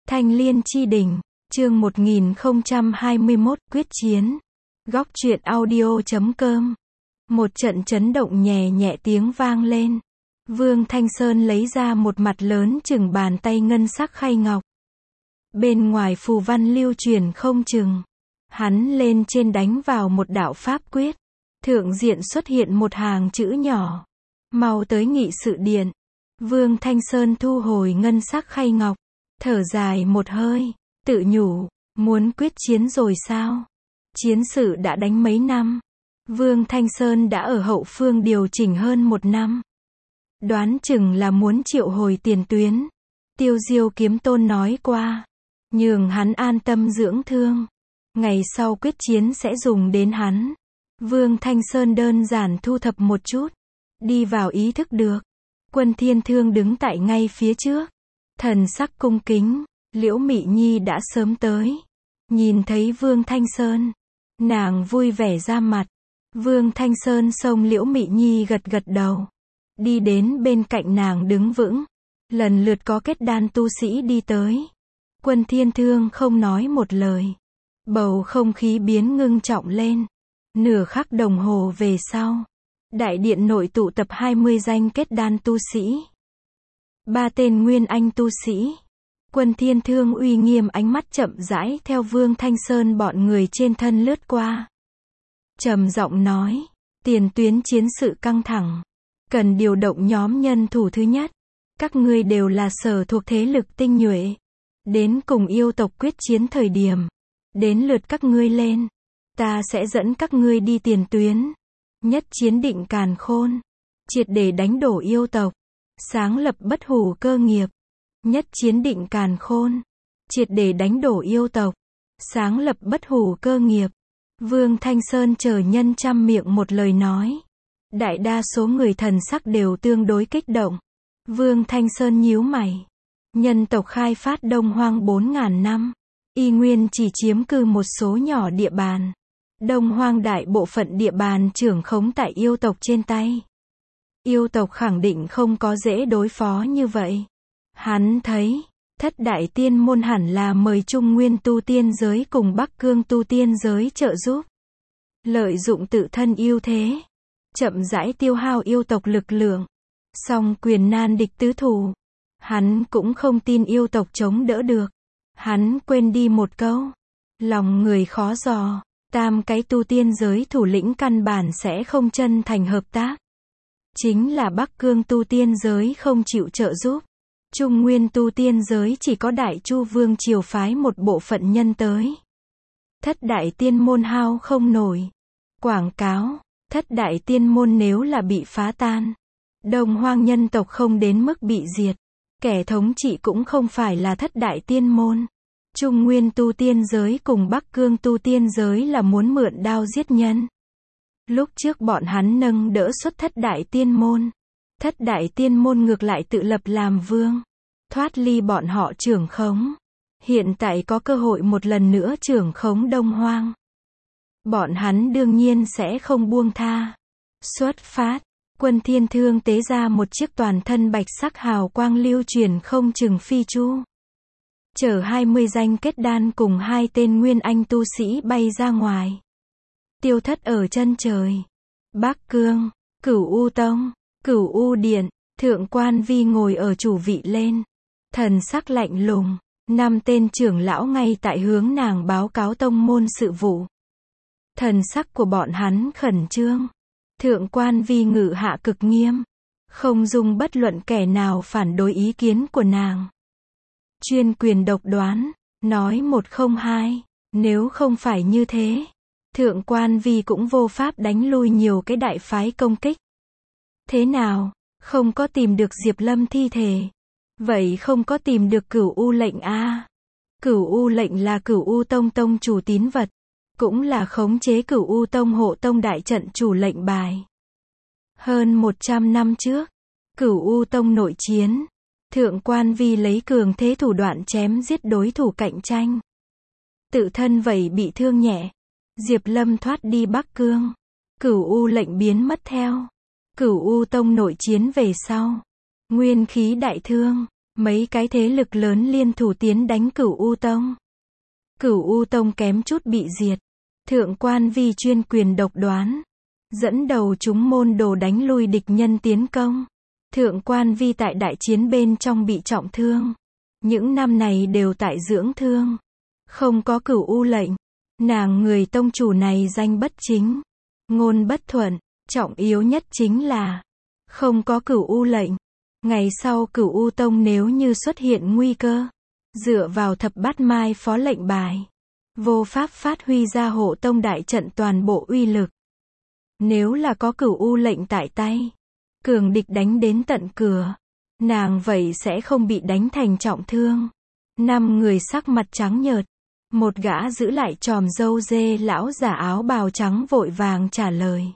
Thanh Liên Chi Đỉnh, chương 1021, quyết chiến. Góc truyện audio.com. Một trận chấn động nhẹ nhẹ tiếng vang lên. Vương Thanh Sơn lấy ra một mặt lớn chừng bàn tay ngân sắc khay ngọc. Bên ngoài phù văn lưu truyền không chừng. Hắn lên trên đánh vào một đạo pháp quyết. Thượng diện xuất hiện một hàng chữ nhỏ. Mau tới nghị sự điện. Vương Thanh Sơn thu hồi ngân sắc khay ngọc. Thở dài một hơi, tự nhủ, muốn quyết chiến rồi sao? Chiến sự đã đánh mấy năm. Vương Thanh Sơn đã ở hậu phương điều chỉnh hơn một năm. Đoán chừng là muốn triệu hồi tiền tuyến. Tiêu Diêu Kiếm Tôn nói qua, nhường hắn an tâm dưỡng thương. Ngày sau quyết chiến sẽ dùng đến hắn. Vương Thanh Sơn đơn giản thu thập một chút. Đi vào ý thức được. Quân Thiên Thương đứng tại ngay phía trước. Thần sắc cung kính, Liễu Mị Nhi đã sớm tới. Nhìn thấy Vương Thanh Sơn, nàng vui vẻ ra mặt. Vương Thanh Sơn xông Liễu Mị Nhi gật gật đầu. Đi đến bên cạnh nàng đứng vững. Lần lượt có kết đan tu sĩ đi tới. Quân Thiên Thương không nói một lời. Bầu không khí biến ngưng trọng lên. Nửa khắc đồng hồ về sau, đại điện nội tụ tập 20 danh kết đan tu sĩ. 3 tên nguyên anh tu sĩ. Quân Thiên Thương uy nghiêm ánh mắt chậm rãi theo Vương Thanh Sơn bọn người trên thân lướt qua. Trầm giọng nói, tiền tuyến chiến sự căng thẳng. Cần điều động nhóm nhân thủ thứ nhất. Các ngươi đều là sở thuộc thế lực tinh nhuệ. Đến cùng yêu tộc quyết chiến thời điểm. Đến lượt các ngươi lên. Ta sẽ dẫn các ngươi đi tiền tuyến. Nhất chiến định càn khôn. Triệt để đánh đổ yêu tộc. Sáng lập bất hủ cơ nghiệp. Nhất chiến định càn khôn. Triệt để đánh đổ yêu tộc. Sáng lập bất hủ cơ nghiệp. Vương Thanh Sơn chờ nhân trăm miệng một lời nói. Đại đa số người thần sắc đều tương đối kích động. Vương Thanh Sơn nhíu mày. Nhân tộc khai phát Đông Hoang 4.000 năm. Y nguyên chỉ chiếm cư một số nhỏ địa bàn. Đông Hoang đại bộ phận địa bàn trưởng khống tại yêu tộc trên tay. Yêu tộc khẳng định không có dễ đối phó như vậy. Hắn thấy, thất đại tiên môn hẳn là mời Trung Nguyên tu tiên giới cùng Bắc Cương tu tiên giới trợ giúp. Lợi dụng tự thân ưu thế. Chậm rãi tiêu hao yêu tộc lực lượng. Song quyền nan địch tứ thủ. Hắn cũng không tin yêu tộc chống đỡ được. Hắn quên đi một câu. Lòng người khó dò. Tam cái tu tiên giới thủ lĩnh căn bản sẽ không chân thành hợp tác. Chính là Bắc Cương tu tiên giới không chịu trợ giúp. Trung Nguyên tu tiên giới chỉ có Đại Chu Vương triều phái một bộ phận nhân tới. Thất đại tiên môn hao không nổi. Quảng cáo, thất đại tiên môn nếu là bị phá tan. Đông Hoang nhân tộc không đến mức bị diệt. Kẻ thống trị cũng không phải là thất đại tiên môn. Trung Nguyên tu tiên giới cùng Bắc Cương tu tiên giới là muốn mượn đao giết nhân. Lúc trước bọn hắn nâng đỡ xuất thất đại tiên môn. Thất đại tiên môn ngược lại tự lập làm vương. Thoát ly bọn họ trưởng khống. Hiện tại có cơ hội một lần nữa trưởng khống Đông Hoang. Bọn hắn đương nhiên sẽ không buông tha. Xuất phát, Quân Thiên Thương tế ra một chiếc toàn thân bạch sắc hào quang lưu truyền không chừng phi chu. Chở 20 danh kết đan cùng 2 tên nguyên anh tu sĩ bay ra ngoài. Tiêu thất ở chân trời. Bắc Cương, Cửu U Tông, Cửu U Điện, Thượng Quan Vi ngồi ở chủ vị lên. Thần sắc lạnh lùng, 5 tên trưởng lão ngay tại hướng nàng báo cáo tông môn sự vụ. Thần sắc của bọn hắn khẩn trương. Thượng Quan Vi ngự hạ cực nghiêm. Không dung bất luận kẻ nào phản đối ý kiến của nàng. Chuyên quyền độc đoán, nói một không hai. Nếu không phải như thế, Thượng Quan Vi cũng vô pháp đánh lui nhiều cái đại phái công kích. Thế nào, không có tìm được Diệp Lâm thi thể. Vậy không có tìm được Cửu U lệnh a? Cửu U lệnh là Cửu U Tông tông chủ tín vật. Cũng là khống chế Cửu U Tông hộ tông đại trận chủ lệnh bài. Hơn 100 năm trước, Cửu U Tông nội chiến. Thượng Quan Vi lấy cường thế thủ đoạn chém giết đối thủ cạnh tranh. Tự thân vậy bị thương nhẹ. Diệp Lâm thoát đi Bắc Cương. Cửu U lệnh biến mất theo. Cửu U Tông nội chiến về sau. Nguyên khí đại thương. Mấy cái thế lực lớn liên thủ tiến đánh Cửu U Tông. Cửu U Tông kém chút bị diệt. Thượng Quan Vi chuyên quyền độc đoán, dẫn đầu chúng môn đồ đánh lui địch nhân tiến công. Thượng Quan Vi tại đại chiến bên trong bị trọng thương. Những năm này đều tại dưỡng thương. Không có Cửu U lệnh. Nàng người tông chủ này danh bất chính, ngôn bất thuận. Trọng yếu nhất chính là không có Cửu U lệnh. Ngày sau Cửu U Tông nếu như xuất hiện nguy cơ, dựa vào thập bát mai phó lệnh bài, vô pháp phát huy ra hộ tông đại trận toàn bộ uy lực. Nếu là có Cửu U lệnh tại tay, cường địch đánh đến tận cửa, nàng vậy sẽ không bị đánh thành trọng thương. 5 người sắc mặt trắng nhợt. Một gã giữ lại chòm râu dê lão giả áo bào trắng vội vàng trả lời.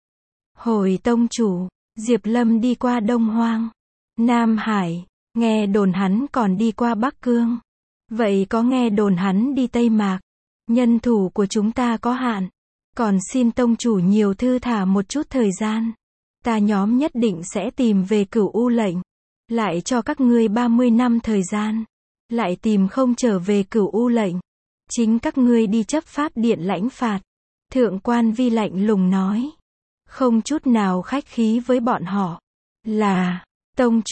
Hồi tông chủ, Diệp Lâm đi qua Đông Hoang, Nam Hải, nghe đồn hắn còn đi qua Bắc Cương. Vậy có nghe đồn hắn đi Tây Mạc. Nhân thủ của chúng ta có hạn, còn xin tông chủ nhiều thư thả một chút thời gian. Ta nhóm nhất định sẽ tìm về Cửu U lệnh, lại cho các ngươi 30 năm thời gian, lại tìm không trở về Cửu U lệnh, chính các ngươi đi chấp pháp điện lãnh phạt. Thượng Quan Vi lạnh lùng nói, không chút nào khách khí với bọn họ. Là, tông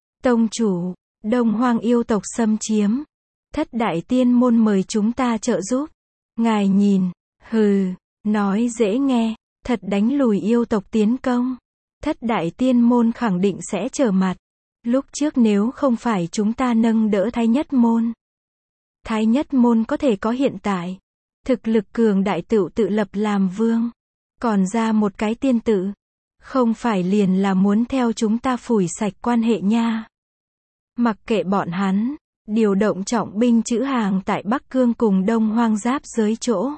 chủ, Đông Hoang yêu tộc xâm chiếm. Thất đại tiên môn mời chúng ta trợ giúp. Ngài nhìn, hừ, nói dễ nghe, thật đánh lùi yêu tộc tiến công. Thất đại tiên môn khẳng định sẽ trở mặt. Lúc trước nếu không phải chúng ta nâng đỡ Thái Nhất môn, Thái Nhất môn có thể có hiện tại. Thực lực cường đại tự lập làm vương. Còn ra một cái tiên tự. Không phải liền là muốn theo chúng ta phủi sạch quan hệ nha. Mặc kệ bọn hắn, điều động trọng binh trữ hàng tại Bắc Cương cùng Đông Hoang giáp giới chỗ.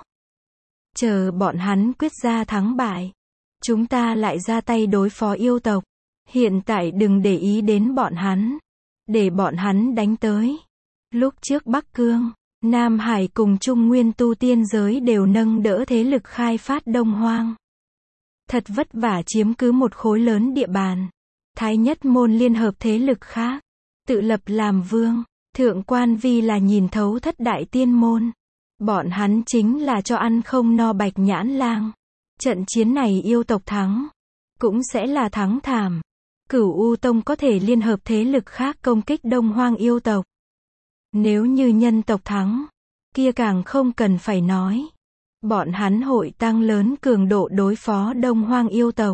Chờ bọn hắn quyết ra thắng bại, chúng ta lại ra tay đối phó yêu tộc. Hiện tại đừng để ý đến bọn hắn, để bọn hắn đánh tới. Lúc trước Bắc Cương, Nam Hải cùng Trung Nguyên tu tiên giới đều nâng đỡ thế lực khai phát Đông Hoang. Thật vất vả chiếm cứ một khối lớn địa bàn. Thái Nhất môn liên hợp thế lực khác, tự lập làm vương. Thượng Quan Vi là nhìn thấu thất đại tiên môn. Bọn hắn chính là cho ăn không no bạch nhãn lang. Trận chiến này yêu tộc thắng, cũng sẽ là thắng thảm. Cửu U Tông có thể liên hợp thế lực khác công kích Đông Hoang yêu tộc. Nếu như nhân tộc thắng, kia càng không cần phải nói. Bọn hắn hội tăng lớn cường độ đối phó Đông Hoang yêu tộc.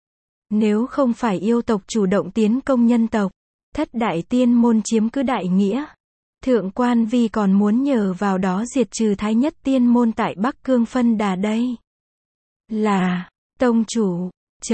Nếu không phải yêu tộc chủ động tiến công nhân tộc, thất đại tiên môn chiếm cứ đại nghĩa. Thượng Quan Vi còn muốn nhờ vào đó diệt trừ Thái Nhất tiên môn tại Bắc Cương phân đà đây. Là, tông chủ,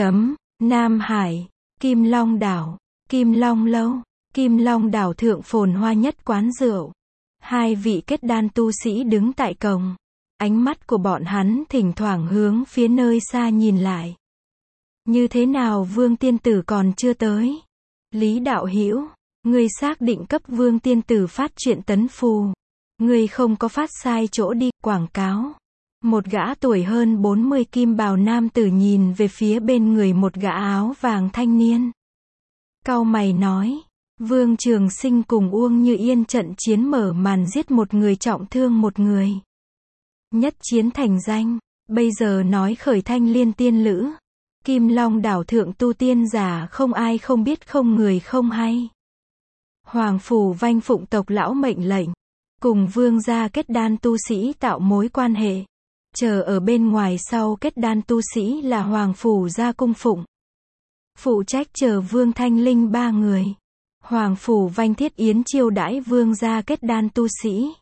Nam Hải, Kim Long đảo, Kim Long lâu, Kim Long đảo thượng phồn hoa nhất quán rượu. 2 vị kết đan tu sĩ đứng tại cổng. Ánh mắt của bọn hắn thỉnh thoảng hướng phía nơi xa nhìn lại. Như thế nào Vương tiên tử còn chưa tới? Lý đạo hữu, ngươi xác định cấp Vương tiên tử phát chuyện tấn phù. Ngươi không có phát sai chỗ đi, quảng cáo. Một gã tuổi hơn 40 kim bào nam tử nhìn về phía bên người một gã áo vàng thanh niên. Cau mày nói, Vương Trường Sinh cùng Uông Như Yên trận chiến mở màn giết một người trọng thương một người. Nhất chiến thành danh, bây giờ nói khởi Thanh Liên tiên lữ. Kim Long đảo thượng tu tiên giả không ai không biết không người không hay. Hoàng phủ Vanh phụng tộc lão mệnh lệnh, cùng vương gia kết đan tu sĩ tạo mối quan hệ. Chờ ở bên ngoài sau kết đan tu sĩ là Hoàng phủ gia cung phụng. Phụ trách chờ Vương Thanh Linh 3 người. Hoàng phủ Vanh thiết yến chiêu đãi vương gia kết đan tu sĩ.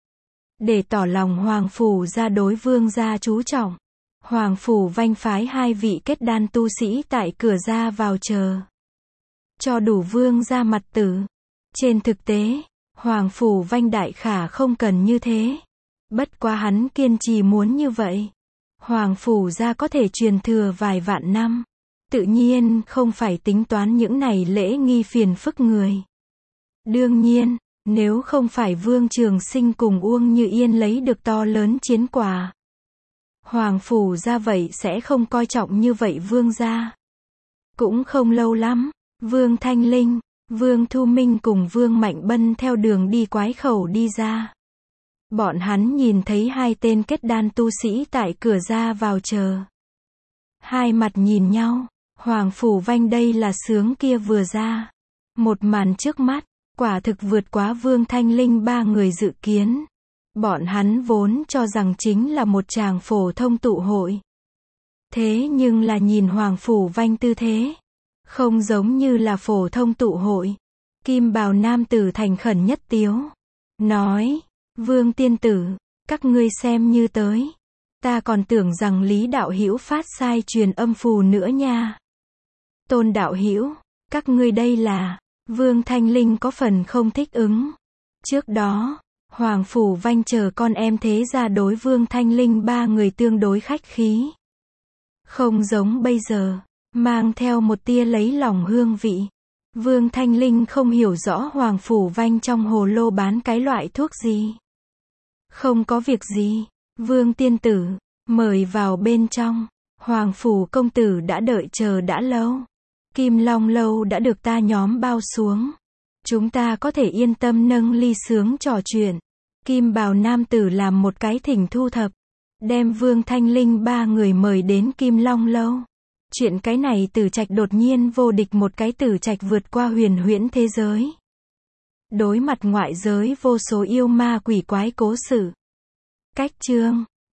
Để tỏ lòng Hoàng phủ gia đối vương gia chú trọng, Hoàng phủ Vanh phái 2 vị kết đan tu sĩ tại cửa ra vào chờ. Cho đủ vương gia mặt tử. Trên thực tế, Hoàng phủ Vanh đại khả không cần như thế. Bất quá hắn kiên trì muốn như vậy. Hoàng phủ gia có thể truyền thừa vài vạn năm. Tự nhiên không phải tính toán những này lễ nghi phiền phức người. Đương nhiên, nếu không phải Vương Trường Sinh cùng Uông Như Yên lấy được to lớn chiến quả, Hoàng phủ gia vậy sẽ không coi trọng như vậy vương gia. Cũng không lâu lắm, Vương Thanh Linh, Vương Thu Minh cùng Vương Mạnh Bân theo đường đi quái khẩu đi ra. Bọn hắn nhìn thấy hai tên kết đan tu sĩ tại cửa ra vào chờ. Hai mặt nhìn nhau, Hoàng Phủ Vanh đây là sướng kia vừa ra. Một màn trước mắt, quả thực vượt quá Vương Thanh Linh ba người dự kiến. Bọn hắn vốn cho rằng chính là một tràng phổ thông tụ hội. Thế nhưng là nhìn Hoàng Phủ Vanh tư thế, không giống như là phổ thông tụ hội. Kim bào nam tử thành khẩn nhất tiếu, nói, Vương tiên tử, các ngươi xem như tới. Ta còn tưởng rằng Lý đạo hữu phát sai truyền âm phù nữa nha. Tôn đạo hữu, các ngươi đây là, Vương Thanh Linh có phần không thích ứng. Trước đó, Hoàng Phủ Vanh chờ con em thế gia đối Vương Thanh Linh ba người tương đối khách khí. Không giống bây giờ, mang theo một tia lấy lòng hương vị. Vương Thanh Linh không hiểu rõ Hoàng Phủ Vanh trong hồ lô bán cái loại thuốc gì. Không có việc gì, Vương tiên tử, mời vào bên trong. Hoàng Phủ công tử đã đợi chờ đã lâu. Kim Long lâu đã được ta nhóm bao xuống. Chúng ta có thể yên tâm nâng ly sướng trò chuyện. Kim bào nam tử làm một cái thỉnh thu thập, đem Vương Thanh Linh ba người mời đến Kim Long lâu. Chuyện cái này Tử Trạch đột nhiên vô địch một cái Tử Trạch vượt qua huyền huyễn thế giới. Đối mặt ngoại giới vô số yêu ma quỷ quái cố sự. Cách chương